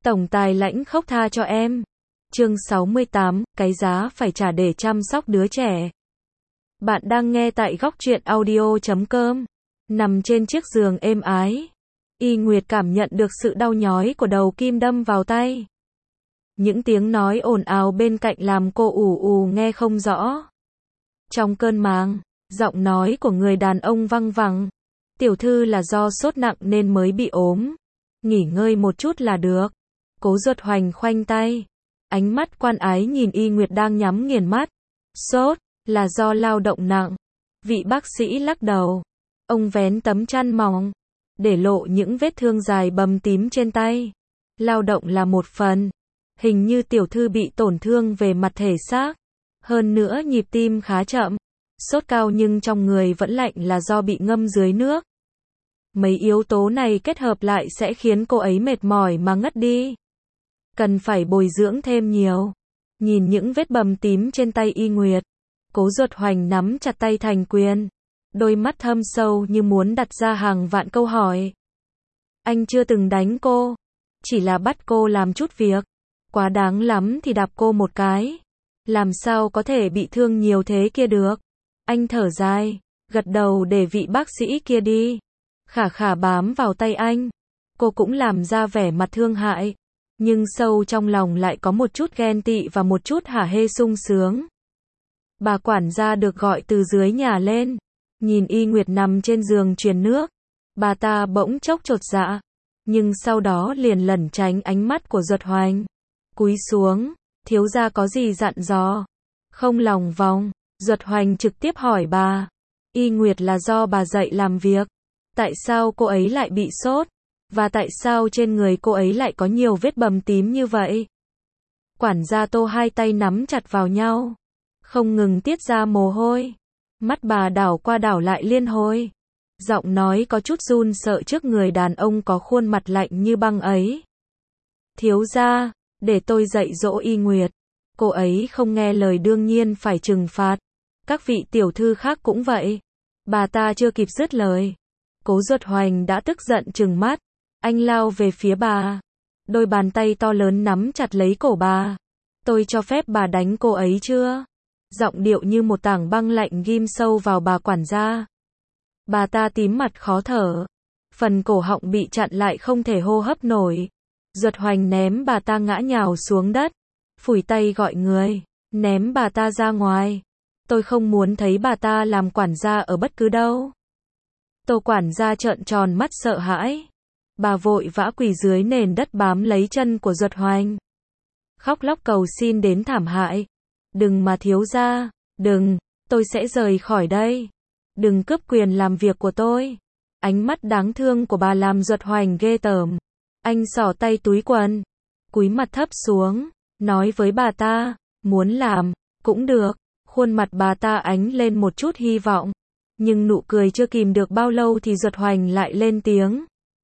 Tổng tài lãnh khốc tha cho em. Chương 68, cái giá phải trả để chăm sóc đứa trẻ. Bạn đang nghe tại góc truyện audio.com. Nằm trên chiếc giường êm ái, Y Nguyệt cảm nhận được sự đau nhói của đầu kim đâm vào tay. Những tiếng nói ồn ào bên cạnh làm cô ù ù nghe không rõ. Trong cơn màng, giọng nói của người đàn ông văng vẳng. Tiểu thư là do sốt nặng nên mới bị ốm. Nghỉ ngơi một chút là được. Cố Duật Hoành khoanh tay. Ánh mắt quan ái nhìn Y Nguyệt đang nhắm nghiền mắt. Sốt, là do lao động nặng. Vị bác sĩ lắc đầu. Ông vén tấm chăn mỏng, để lộ những vết thương dài bầm tím trên tay. Lao động là một phần. Hình như tiểu thư bị tổn thương về mặt thể xác. Hơn nữa nhịp tim khá chậm. Sốt cao nhưng trong người vẫn lạnh là do bị ngâm dưới nước. Mấy yếu tố này kết hợp lại sẽ khiến cô ấy mệt mỏi mà ngất đi. Cần phải bồi dưỡng thêm nhiều. Nhìn những vết bầm tím trên tay Y Nguyệt, Cố Duật Hoành nắm chặt tay thành quyền. Đôi mắt thâm sâu như muốn đặt ra hàng vạn câu hỏi. Anh chưa từng đánh cô, chỉ là bắt cô làm chút việc. Quá đáng lắm thì đạp cô một cái. Làm sao có thể bị thương nhiều thế kia được. Anh thở dài, gật đầu để vị bác sĩ kia đi. Khả Khả bám vào tay anh. Cô cũng làm ra vẻ mặt thương hại. Nhưng sâu trong lòng lại có một chút ghen tị và một chút hả hê sung sướng. Bà quản gia được gọi từ dưới nhà lên. Nhìn Y Nguyệt nằm trên giường truyền nước. Bà ta bỗng chốc chột dạ. Nhưng sau đó liền lẩn tránh ánh mắt của Duật Hoành. Cúi xuống, thiếu gia có gì dặn dò? Không lòng vòng, Duật Hoành trực tiếp hỏi bà. Y Nguyệt là do bà dạy làm việc. Tại sao cô ấy lại bị sốt? Và tại sao trên người cô ấy lại có nhiều vết bầm tím như vậy? Quản gia Tô hai tay nắm chặt vào nhau, không ngừng tiết ra mồ hôi. Mắt bà đảo qua đảo lại liên hồi. Giọng nói có chút run sợ trước người đàn ông có khuôn mặt lạnh như băng ấy. Thiếu gia, để tôi dạy dỗ Y Nguyệt. Cô ấy không nghe lời đương nhiên phải trừng phạt. Các vị tiểu thư khác cũng vậy. Bà ta chưa kịp dứt lời, Cố Duật Hoành đã tức giận trừng mắt. Anh lao về phía bà. Đôi bàn tay to lớn nắm chặt lấy cổ bà. Tôi cho phép bà đánh cô ấy chưa? Giọng điệu như một tảng băng lạnh ghim sâu vào bà quản gia. Bà ta tím mặt khó thở. Phần cổ họng bị chặn lại không thể hô hấp nổi. Duật Hoành ném bà ta ngã nhào xuống đất. Phủi tay gọi người. Ném bà ta ra ngoài. Tôi không muốn thấy bà ta làm quản gia ở bất cứ đâu. Tô quản gia trợn tròn mắt sợ hãi. Bà vội vã quỳ dưới nền đất bám lấy chân của Duật Hoành. Khóc lóc cầu xin đến thảm hại. Đừng mà thiếu gia, đừng, tôi sẽ rời khỏi đây. Đừng cướp quyền làm việc của tôi. Ánh mắt đáng thương của bà làm Duật Hoành ghê tởm. Anh xỏ tay túi quần, cúi mặt thấp xuống, nói với bà ta, muốn làm, cũng được. Khuôn mặt bà ta ánh lên một chút hy vọng. Nhưng nụ cười chưa kìm được bao lâu thì Duật Hoành lại lên tiếng.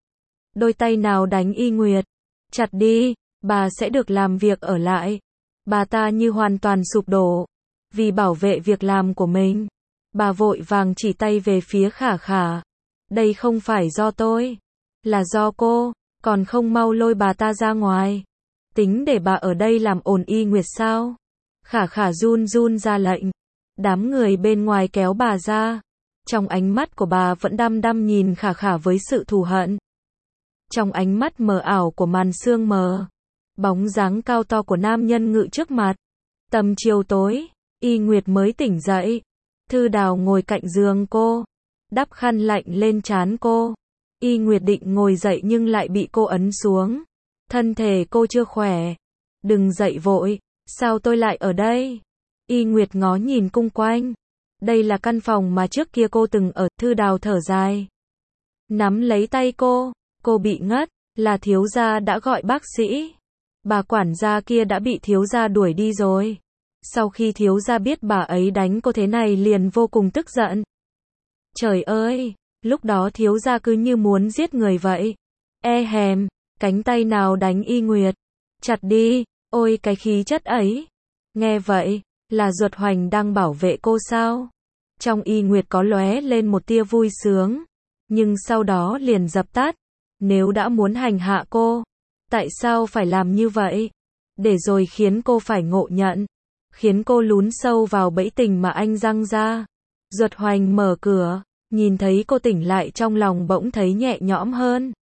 Đôi tay nào đánh Y Nguyệt, chặt đi, bà sẽ được làm việc ở lại. Bà ta như hoàn toàn sụp đổ. Vì bảo vệ việc làm của mình, bà vội vàng chỉ tay về phía Khả Khả. Đây không phải do tôi, là do cô, còn không mau lôi bà ta ra ngoài. Tính để bà ở đây làm ồn Y Nguyệt sao? Khả Khả run run ra lệnh. Đám người bên ngoài kéo bà ra. Trong ánh mắt của bà vẫn đăm đăm nhìn Khả Khả với sự thù hận. Trong ánh mắt mờ ảo của màn sương mờ, bóng dáng cao to của nam nhân ngự trước mặt. Tầm chiều tối, Y Nguyệt mới tỉnh dậy. Thư Đào ngồi cạnh giường cô, đắp khăn lạnh lên trán cô. Y Nguyệt định ngồi dậy nhưng lại bị cô ấn xuống. Thân thể cô chưa khỏe. Đừng dậy vội, sao tôi lại ở đây? Y Nguyệt ngó nhìn xung quanh. Đây là căn phòng mà trước kia cô từng ở. Thư Đào thở dài, nắm lấy tay cô bị ngất, là thiếu gia đã gọi bác sĩ. Bà quản gia kia đã bị thiếu gia đuổi đi rồi. Sau khi thiếu gia biết bà ấy đánh cô thế này liền vô cùng tức giận. Trời ơi, lúc đó thiếu gia cứ như muốn giết người vậy. E hèm, cánh tay nào đánh Y Nguyệt, chặt đi, ôi cái khí chất ấy. Nghe vậy, là Duật Hoành đang bảo vệ cô sao? Trong Y Nguyệt có lóe lên một tia vui sướng, nhưng sau đó liền dập tắt. Nếu đã muốn hành hạ cô, Tại sao phải làm như vậy? Để rồi khiến cô phải ngộ nhận. Khiến cô lún sâu vào bẫy tình mà anh giăng ra. Duật Hoành mở cửa, nhìn thấy cô tỉnh lại trong lòng bỗng thấy nhẹ nhõm hơn.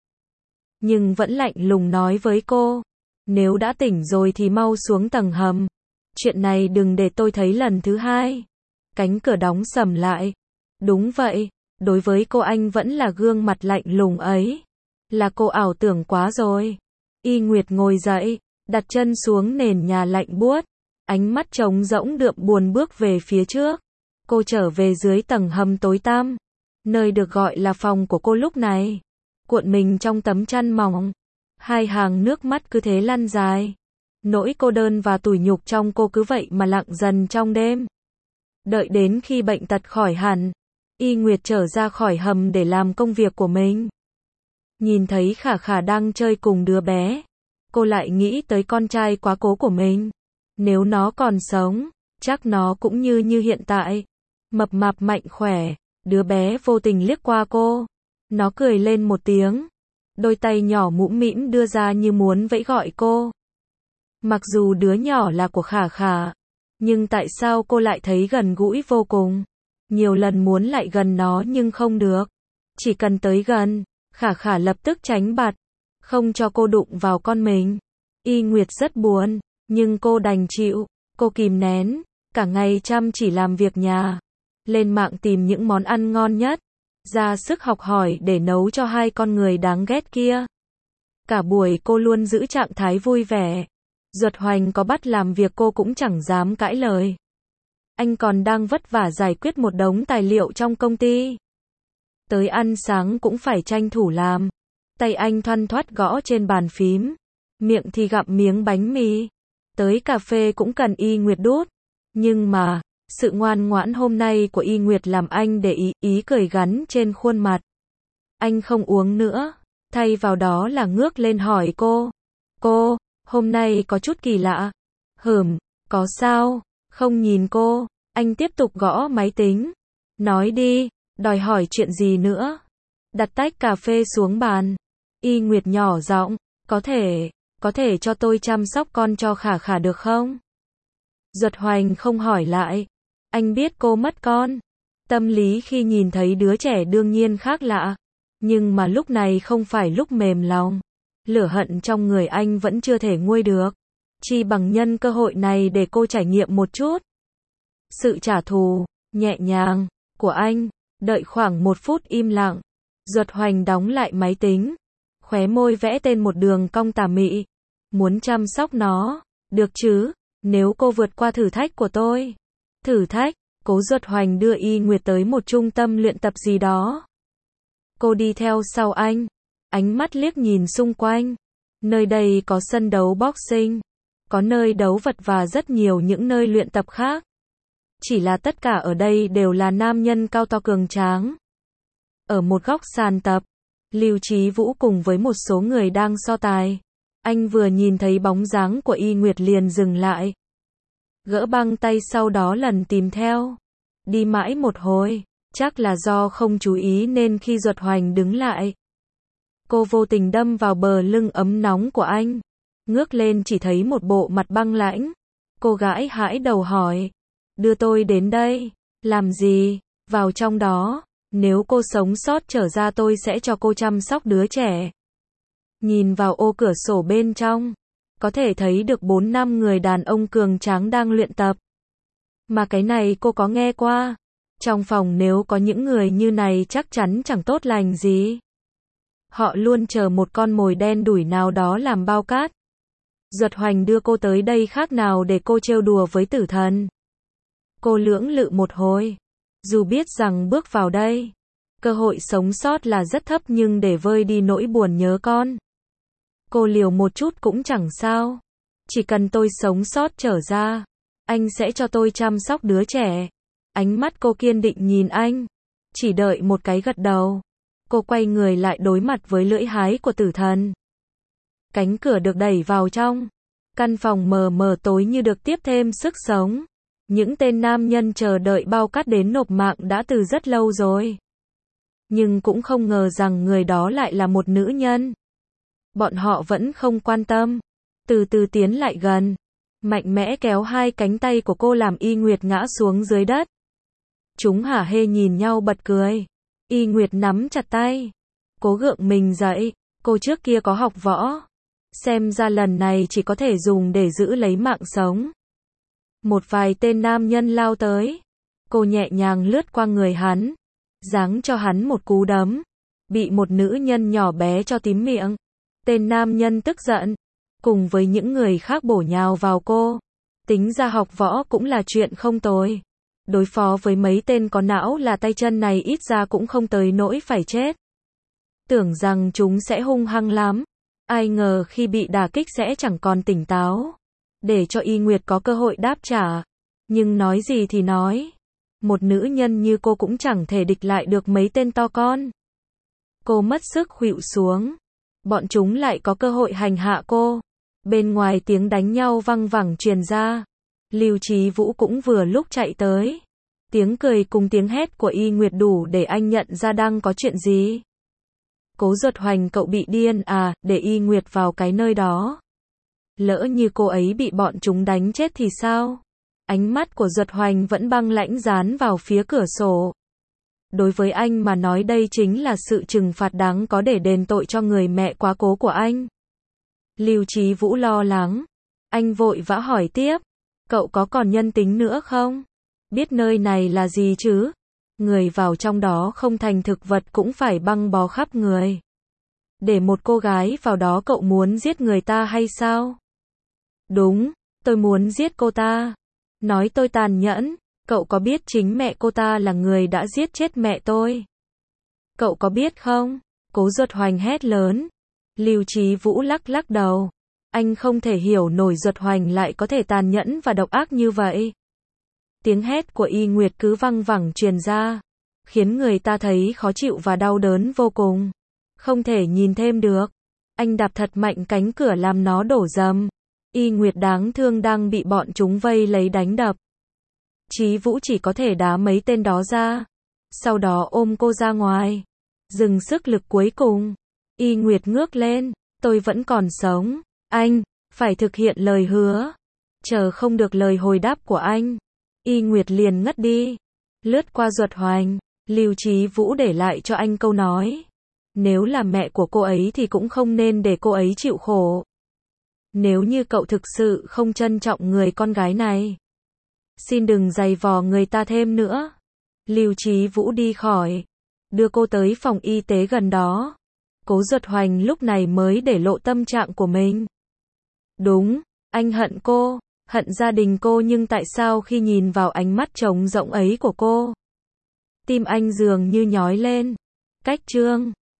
Nhưng vẫn lạnh lùng nói với cô, nếu đã tỉnh rồi thì mau xuống tầng hầm. Chuyện này đừng để tôi thấy lần thứ hai. Cánh cửa đóng sầm lại. Đúng vậy, đối với cô anh vẫn là gương mặt lạnh lùng ấy. Là cô ảo tưởng quá rồi. Y Nguyệt ngồi dậy, đặt chân xuống nền nhà lạnh buốt. Ánh mắt trống rỗng đượm buồn bước về phía trước. Cô trở về dưới tầng hầm tối tăm. Nơi được gọi là phòng của cô lúc này. Cuộn mình trong tấm chăn mỏng. Hai hàng nước mắt cứ thế lăn dài. Nỗi cô đơn và tủi nhục trong cô cứ vậy mà lặng dần trong đêm. Đợi đến khi bệnh tật khỏi hẳn, Y Nguyệt trở ra khỏi hầm để làm công việc của mình. Nhìn thấy Khả Khả đang chơi cùng đứa bé, cô lại nghĩ tới con trai quá cố của mình. Nếu nó còn sống, chắc nó cũng như hiện tại. Mập mạp mạnh khỏe, đứa bé vô tình liếc qua cô. Nó cười lên một tiếng. Đôi tay nhỏ mũm mĩm đưa ra như muốn vẫy gọi cô. Mặc dù đứa nhỏ là của Khả Khả, nhưng tại sao cô lại thấy gần gũi vô cùng? Nhiều lần muốn lại gần nó nhưng không được. Chỉ cần tới gần, Khả Khả lập tức tránh bạt, không cho cô đụng vào con mình. Y Nguyệt rất buồn, nhưng cô đành chịu. Cô kìm nén, cả ngày chăm chỉ làm việc nhà, lên mạng tìm những món ăn ngon nhất, ra sức học hỏi để nấu cho hai con người đáng ghét kia. Cả buổi cô luôn giữ trạng thái vui vẻ. Duật Hoành có bắt làm việc cô cũng chẳng dám cãi lời. Anh còn đang vất vả giải quyết một đống tài liệu trong công ty. Tới ăn sáng cũng phải tranh thủ làm. Tay anh thoăn thoắt gõ trên bàn phím, miệng thì gặm miếng bánh mì. Tới cà phê cũng cần Y Nguyệt đút. Nhưng mà, sự ngoan ngoãn hôm nay của Y Nguyệt làm anh để ý cười gắn trên khuôn mặt. Anh không uống nữa, thay vào đó là ngước lên hỏi cô. Cô, hôm nay có chút kỳ lạ. Có sao? Không nhìn cô, anh tiếp tục gõ máy tính. Nói đi, đòi hỏi chuyện gì nữa? Đặt tách cà phê xuống bàn. Y Nguyệt nhỏ giọng, có thể cho tôi chăm sóc con cho Khả Khả được không? Duật Hoành không hỏi lại. Anh biết cô mất con. Tâm lý khi nhìn thấy đứa trẻ đương nhiên khác lạ. Nhưng mà lúc này không phải lúc mềm lòng. Lửa hận trong người anh vẫn chưa thể nguôi được. Chỉ bằng nhân cơ hội này để cô trải nghiệm một chút. Sự trả thù, nhẹ nhàng, của anh. Đợi khoảng 1 phút im lặng. Duật Hoành đóng lại máy tính. Khóe môi vẽ tên một đường cong tà mị. Muốn chăm sóc nó, được chứ, nếu cô vượt qua thử thách của tôi. Thử thách, Cố Duật Hoành đưa Y Nguyệt tới một trung tâm luyện tập gì đó. Cô đi theo sau anh, ánh mắt liếc nhìn xung quanh. Nơi đây có sân đấu boxing, có nơi đấu vật và rất nhiều những nơi luyện tập khác. Chỉ là tất cả ở đây đều là nam nhân cao to cường tráng. Ở một góc sàn tập, Lưu Chí Vũ cùng với một số người đang so tài. Anh vừa nhìn thấy bóng dáng của Y Nguyệt liền dừng lại. Gỡ băng tay sau đó lần tìm theo. Đi mãi một hồi, chắc là do không chú ý nên khi Duật Hoành đứng lại, cô vô tình đâm vào bờ lưng ấm nóng của anh. Ngước lên chỉ thấy một bộ mặt băng lãnh. Cô gãi hãi đầu hỏi, đưa tôi đến đây, làm gì? Vào trong đó, nếu cô sống sót trở ra tôi sẽ cho cô chăm sóc đứa trẻ. Nhìn vào ô cửa sổ bên trong, có thể thấy được 4-5 người đàn ông cường tráng đang luyện tập. Mà cái này cô có nghe qua. Trong phòng nếu có những người như này chắc chắn chẳng tốt lành gì. Họ luôn chờ một con mồi đen đủi nào đó làm bao cát. Duật Hoành đưa cô tới đây khác nào để cô trêu đùa với tử thần. Cô lưỡng lự một hồi. Dù biết rằng bước vào đây, cơ hội sống sót là rất thấp nhưng để vơi đi nỗi buồn nhớ con, cô liều một chút cũng chẳng sao. Chỉ cần tôi sống sót trở ra, anh sẽ cho tôi chăm sóc đứa trẻ. Ánh mắt cô kiên định nhìn anh. Chỉ đợi một cái gật đầu. Cô quay người lại đối mặt với lưỡi hái của tử thần. Cánh cửa được đẩy vào trong. Căn phòng mờ mờ tối như được tiếp thêm sức sống. Những tên nam nhân chờ đợi bao cát đến nộp mạng đã từ rất lâu rồi. Nhưng cũng không ngờ rằng người đó lại là một nữ nhân. bọn họ vẫn không quan tâm. Từ từ tiến lại gần, mạnh mẽ kéo hai cánh tay của cô làm Y Nguyệt ngã xuống dưới đất. Chúng hả hê nhìn nhau bật cười. Y Nguyệt nắm chặt tay, cố gượng mình dậy. Cô trước kia có học võ, xem ra lần này chỉ có thể dùng để giữ lấy mạng sống. Một vài tên nam nhân lao tới, cô nhẹ nhàng lướt qua người hắn, giáng cho hắn một cú đấm, bị một nữ nhân nhỏ bé cho tím miệng. Tên nam nhân tức giận, cùng với những người khác bổ nhào vào cô. Tính ra học võ cũng là chuyện không tồi. Đối phó với mấy tên có não là tay chân này ít ra cũng không tới nỗi phải chết. Tưởng rằng chúng sẽ hung hăng lắm, ai ngờ khi bị đả kích sẽ chẳng còn tỉnh táo. Để cho Y Nguyệt có cơ hội đáp trả. Nhưng nói gì thì nói, một nữ nhân như cô cũng chẳng thể địch lại được mấy tên to con. Cô mất sức khuỵu xuống, bọn chúng lại có cơ hội hành hạ cô. Bên ngoài tiếng đánh nhau văng vẳng truyền ra. Lưu Chí Vũ cũng vừa lúc chạy tới. Tiếng cười cùng tiếng hét của Y Nguyệt đủ để anh nhận ra đang có chuyện gì. Cố Duật Hoành, cậu bị điên à, để Y Nguyệt vào cái nơi đó. Lỡ như cô ấy bị bọn chúng đánh chết thì sao? Ánh mắt của Duật Hoành vẫn băng lãnh dán vào phía cửa sổ. Đối với anh mà nói đây chính là sự trừng phạt đáng có để đền tội cho người mẹ quá cố của anh. Lưu Chí Vũ lo lắng. Anh vội vã hỏi tiếp. Cậu có còn nhân tính nữa không? Biết nơi này là gì chứ? Người vào trong đó không thành thực vật cũng phải băng bó khắp người. Để một cô gái vào đó cậu muốn giết người ta hay sao? Đúng, tôi muốn giết cô ta. Nói tôi tàn nhẫn, cậu có biết chính mẹ cô ta là người đã giết chết mẹ tôi? Cậu có biết không? Cố Duật Hoành hét lớn. Lưu Chí Vũ lắc lắc đầu. Anh không thể hiểu nổi Duật Hoành lại có thể tàn nhẫn và độc ác như vậy. Tiếng hét của Y Nguyệt cứ văng vẳng truyền ra, khiến người ta thấy khó chịu và đau đớn vô cùng. Không thể nhìn thêm được. Anh đạp thật mạnh cánh cửa làm nó đổ rầm. Y Nguyệt đáng thương đang bị bọn chúng vây lấy đánh đập. Chí Vũ chỉ có thể đá mấy tên đó ra, sau đó ôm cô ra ngoài, dừng sức lực cuối cùng. Y Nguyệt ngước lên, tôi vẫn còn sống, anh phải thực hiện lời hứa. Chờ không được lời hồi đáp của anh, Y Nguyệt liền ngất đi. Lướt qua Duật Hoành, Lưu Chí Vũ để lại cho anh câu nói. Nếu là mẹ của cô ấy thì cũng không nên để cô ấy chịu khổ. Nếu như cậu thực sự không trân trọng người con gái này, xin đừng giày vò người ta thêm nữa. Lưu Chí Vũ đi khỏi, đưa cô tới phòng y tế gần đó. Cố Duật Hoành lúc này mới để lộ tâm trạng của mình. Đúng, anh hận cô, hận gia đình cô, nhưng tại sao khi nhìn vào ánh mắt trống rỗng ấy của cô, tim anh dường như nhói lên. Cách chương